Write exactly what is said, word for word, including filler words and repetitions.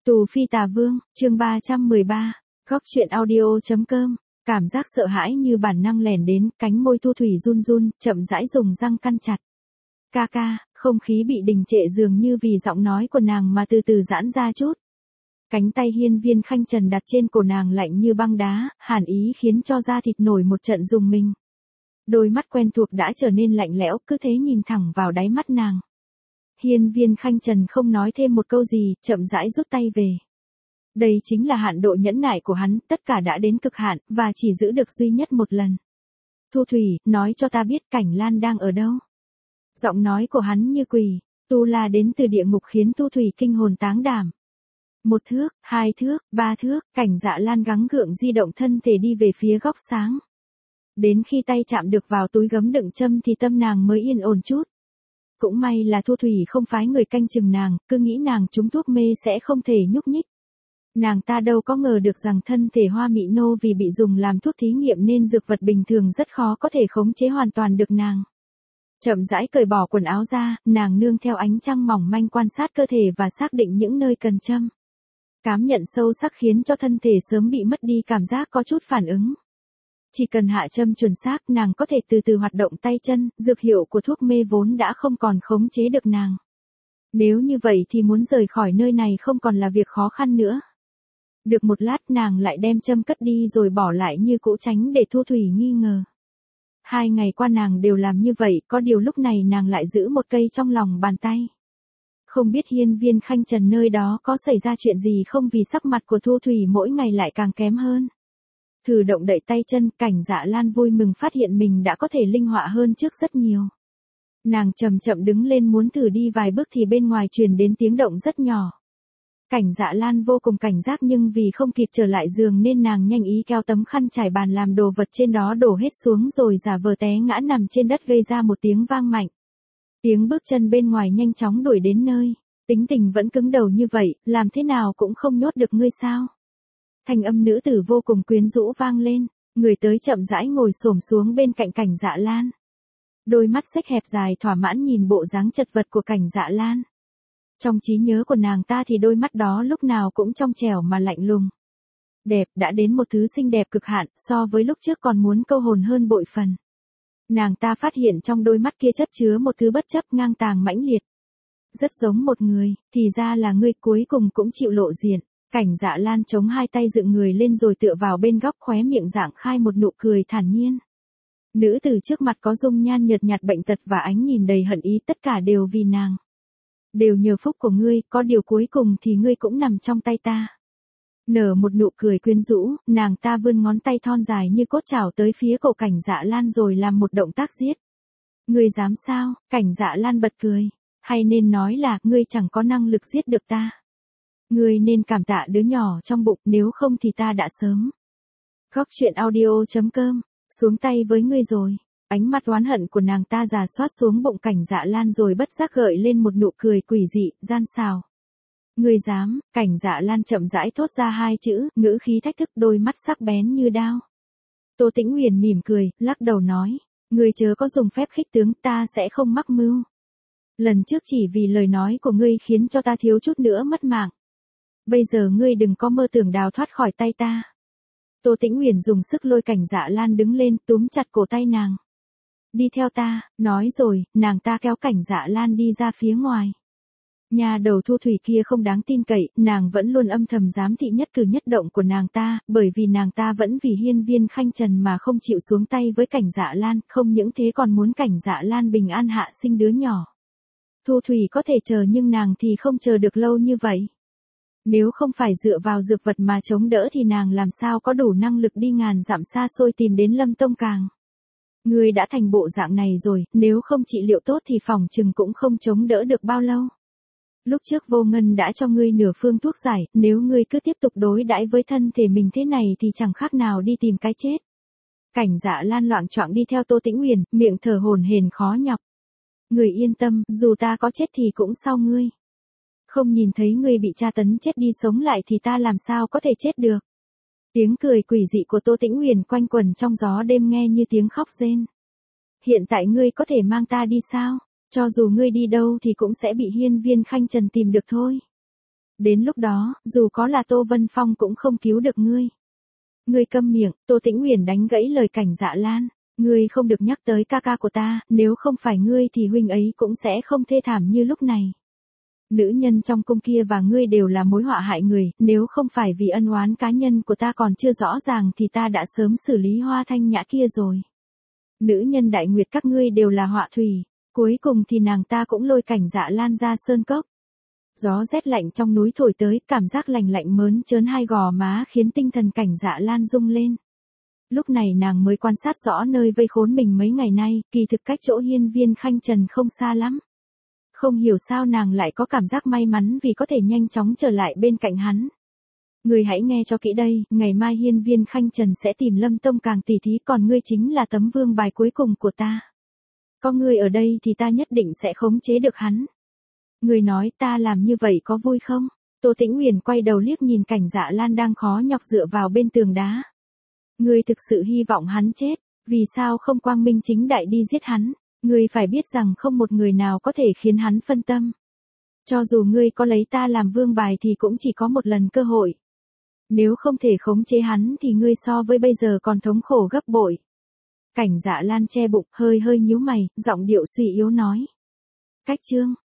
Tù Phi Tà Vương, chương ba trăm mười ba, góc truyện audio.com, cảm giác sợ hãi như bản năng lẻn đến, cánh môi Thu Thủy run run, chậm rãi dùng răng căn chặt. Ca ca, không khí bị đình trệ dường như vì giọng nói của nàng mà từ từ giãn ra chút. Cánh tay Hiên Viên Khanh Trần đặt trên cổ nàng lạnh như băng đá, hàn ý khiến cho da thịt nổi một trận rùng mình. Đôi mắt quen thuộc đã trở nên lạnh lẽo, cứ thế nhìn thẳng vào đáy mắt nàng. Hiên Viên Khanh Trần không nói thêm một câu gì, chậm rãi rút tay về. Đây chính là hạn độ nhẫn nại của hắn, tất cả đã đến cực hạn, và chỉ giữ được duy nhất một lần. Thu Thủy, nói cho ta biết Cảnh Lan đang ở đâu. Giọng nói của hắn như quỷ, tu la đến từ địa ngục khiến Thu Thủy kinh hồn táng đảm. Một thước, hai thước, ba thước, Cảnh Dạ Lan gắng gượng di động thân thể đi về phía góc sáng. Đến khi tay chạm được vào túi gấm đựng châm thì tâm nàng mới yên ổn chút. Cũng may là Thu Thủy không phái người canh chừng nàng, cứ nghĩ nàng trúng thuốc mê sẽ không thể nhúc nhích. Nàng ta đâu có ngờ được rằng thân thể Hoa Mị Nô vì bị dùng làm thuốc thí nghiệm nên dược vật bình thường rất khó có thể khống chế hoàn toàn được nàng. Chậm rãi cởi bỏ quần áo ra, nàng nương theo ánh trăng mỏng manh quan sát cơ thể và xác định những nơi cần châm. Cảm nhận sâu sắc khiến cho thân thể sớm bị mất đi cảm giác có chút phản ứng. Chỉ cần hạ châm chuẩn xác, nàng có thể từ từ hoạt động tay chân, dược hiệu của thuốc mê vốn đã không còn khống chế được nàng. Nếu như vậy thì muốn rời khỏi nơi này không còn là việc khó khăn nữa. Được một lát nàng lại đem châm cất đi rồi bỏ lại như cũ tránh để Thu Thủy nghi ngờ. Hai ngày qua nàng đều làm như vậy, có điều lúc này nàng lại giữ một cây trong lòng bàn tay. Không biết Hiên Viên Khanh Trần nơi đó có xảy ra chuyện gì không vì sắc mặt của Thu Thủy mỗi ngày lại càng kém hơn. Thử động đậy tay chân, Cảnh Dạ Lan vui mừng phát hiện mình đã có thể linh hoạt hơn trước rất nhiều. Nàng chậm chậm đứng lên muốn thử đi vài bước thì bên ngoài truyền đến tiếng động rất nhỏ. Cảnh Dạ Lan vô cùng cảnh giác nhưng vì không kịp trở lại giường nên nàng nhanh ý kéo tấm khăn trải bàn làm đồ vật trên đó đổ hết xuống rồi giả vờ té ngã nằm trên đất gây ra một tiếng vang mạnh. Tiếng bước chân bên ngoài nhanh chóng đuổi đến nơi. Tính tình vẫn cứng đầu như vậy, làm thế nào cũng không nhốt được ngươi sao? Thanh âm nữ tử vô cùng quyến rũ vang lên, người tới chậm rãi ngồi xổm xuống bên cạnh Cảnh Dạ Lan. Đôi mắt xếch hẹp dài thỏa mãn nhìn bộ dáng chật vật của Cảnh Dạ Lan. Trong trí nhớ của nàng ta thì đôi mắt đó lúc nào cũng trong trẻo mà lạnh lùng. Đẹp đã đến một thứ xinh đẹp cực hạn, so với lúc trước còn muốn câu hồn hơn bội phần. Nàng ta phát hiện trong đôi mắt kia chất chứa một thứ bất chấp ngang tàng mãnh liệt. Rất giống một người, thì ra là ngươi cuối cùng cũng chịu lộ diện. Cảnh Dạ Lan chống hai tay dựng người lên rồi tựa vào bên góc khóe miệng dạng khai một nụ cười thản nhiên. Nữ từ trước mặt có dung nhan nhợt nhạt bệnh tật và ánh nhìn đầy hận ý, tất cả đều vì nàng. Đều nhờ phúc của ngươi, có điều cuối cùng thì ngươi cũng nằm trong tay ta. Nở một nụ cười quyến rũ, nàng ta vươn ngón tay thon dài như cốt chảo tới phía cổ Cảnh Dạ Lan rồi làm một động tác giết. Ngươi dám sao? Cảnh Dạ Lan bật cười. Hay nên nói là, ngươi chẳng có năng lực giết được ta. Ngươi nên cảm tạ đứa nhỏ trong bụng, nếu không thì ta đã sớm. Góc truyện audio.com, xuống tay với ngươi rồi. Ánh mắt oán hận của nàng ta già xoát xuống bụng Cảnh Dạ Lan rồi bất giác gợi lên một nụ cười quỷ dị, gian xào. Ngươi dám? Cảnh Dạ Lan chậm rãi thốt ra hai chữ, ngữ khí thách thức, đôi mắt sắc bén như đao. Tô Tĩnh Uyển mỉm cười, lắc đầu nói, ngươi chớ có dùng phép khích tướng, ta sẽ không mắc mưu. Lần trước chỉ vì lời nói của ngươi khiến cho ta thiếu chút nữa mất mạng. Bây giờ ngươi đừng có mơ tưởng đào thoát khỏi tay ta. Tô Tĩnh Uyển dùng sức lôi Cảnh Dạ Lan đứng lên, túm chặt cổ tay nàng. Đi theo ta, nói rồi, nàng ta kéo Cảnh Dạ Lan đi ra phía ngoài. Nhà đầu Thu Thủy kia không đáng tin cậy, nàng vẫn luôn âm thầm giám thị nhất cử nhất động của nàng ta, bởi vì nàng ta vẫn vì Hiên Viên Khanh Trần mà không chịu xuống tay với Cảnh Dạ Lan, không những thế còn muốn Cảnh Dạ Lan bình an hạ sinh đứa nhỏ. Thu Thủy có thể chờ nhưng nàng thì không chờ được lâu như vậy. Nếu không phải dựa vào dược vật mà chống đỡ thì nàng làm sao có đủ năng lực đi ngàn dặm xa xôi tìm đến Lâm Tông Càng. Ngươi đã thành bộ dạng này rồi, nếu không trị liệu tốt thì phòng chừng cũng không chống đỡ được bao lâu. Lúc trước Vô Ngân đã cho ngươi nửa phương thuốc giải, nếu ngươi cứ tiếp tục đối đãi với thân thể mình thế này thì chẳng khác nào đi tìm cái chết. Cảnh Dạ Lan loạng choạng đi theo Tô Tĩnh Uyển, miệng thở hổn hển khó nhọc. Ngươi yên tâm, dù ta có chết thì cũng sau ngươi. Không nhìn thấy ngươi bị tra tấn chết đi sống lại thì ta làm sao có thể chết được. Tiếng cười quỷ dị của Tô Tĩnh Uyển quanh quẩn trong gió đêm nghe như tiếng khóc rên. Hiện tại ngươi có thể mang ta đi sao? Cho dù ngươi đi đâu thì cũng sẽ bị Hiên Viên Khanh Trần tìm được thôi. Đến lúc đó, dù có là Tô Vân Phong cũng không cứu được ngươi. Ngươi câm miệng, Tô Tĩnh Uyển đánh gãy lời Cảnh Dạ Lan. Ngươi không được nhắc tới ca ca của ta, nếu không phải ngươi thì huynh ấy cũng sẽ không thê thảm như lúc này. Nữ nhân trong cung kia và ngươi đều là mối họa hại người, nếu không phải vì ân oán cá nhân của ta còn chưa rõ ràng thì ta đã sớm xử lý Hoa Thanh Nhã kia rồi. Nữ nhân Đại Nguyệt các ngươi đều là họa thủy, cuối cùng thì nàng ta cũng lôi Cảnh Dạ Lan ra sơn cốc. Gió rét lạnh trong núi thổi tới, cảm giác lạnh lạnh mớn trớn hai gò má khiến tinh thần Cảnh Dạ Lan rung lên. Lúc này nàng mới quan sát rõ nơi vây khốn mình mấy ngày nay, kỳ thực cách chỗ hiên viên Khanh Trần không xa lắm. Không hiểu sao nàng lại có cảm giác may mắn vì có thể nhanh chóng trở lại bên cạnh hắn. Ngươi hãy nghe cho kỹ đây, ngày mai hiên viên Khanh Trần sẽ tìm Lâm Tông Càng tỉ thí, còn ngươi chính là tấm vương bài cuối cùng của ta. Có ngươi ở đây thì ta nhất định sẽ khống chế được hắn. Ngươi nói ta làm như vậy có vui không? Tô Tĩnh Uyển quay đầu liếc nhìn Cảnh Dạ Lan đang khó nhọc dựa vào bên tường đá. Ngươi thực sự hy vọng hắn chết, vì sao không quang minh chính đại đi giết hắn? Ngươi phải biết rằng không một người nào có thể khiến hắn phân tâm. Cho dù ngươi có lấy ta làm vương bài thì cũng chỉ có một lần cơ hội. Nếu không thể khống chế hắn thì ngươi so với bây giờ còn thống khổ gấp bội. Cảnh Dạ Lan che bụng, hơi hơi nhíu mày, giọng điệu suy yếu nói. Cách chương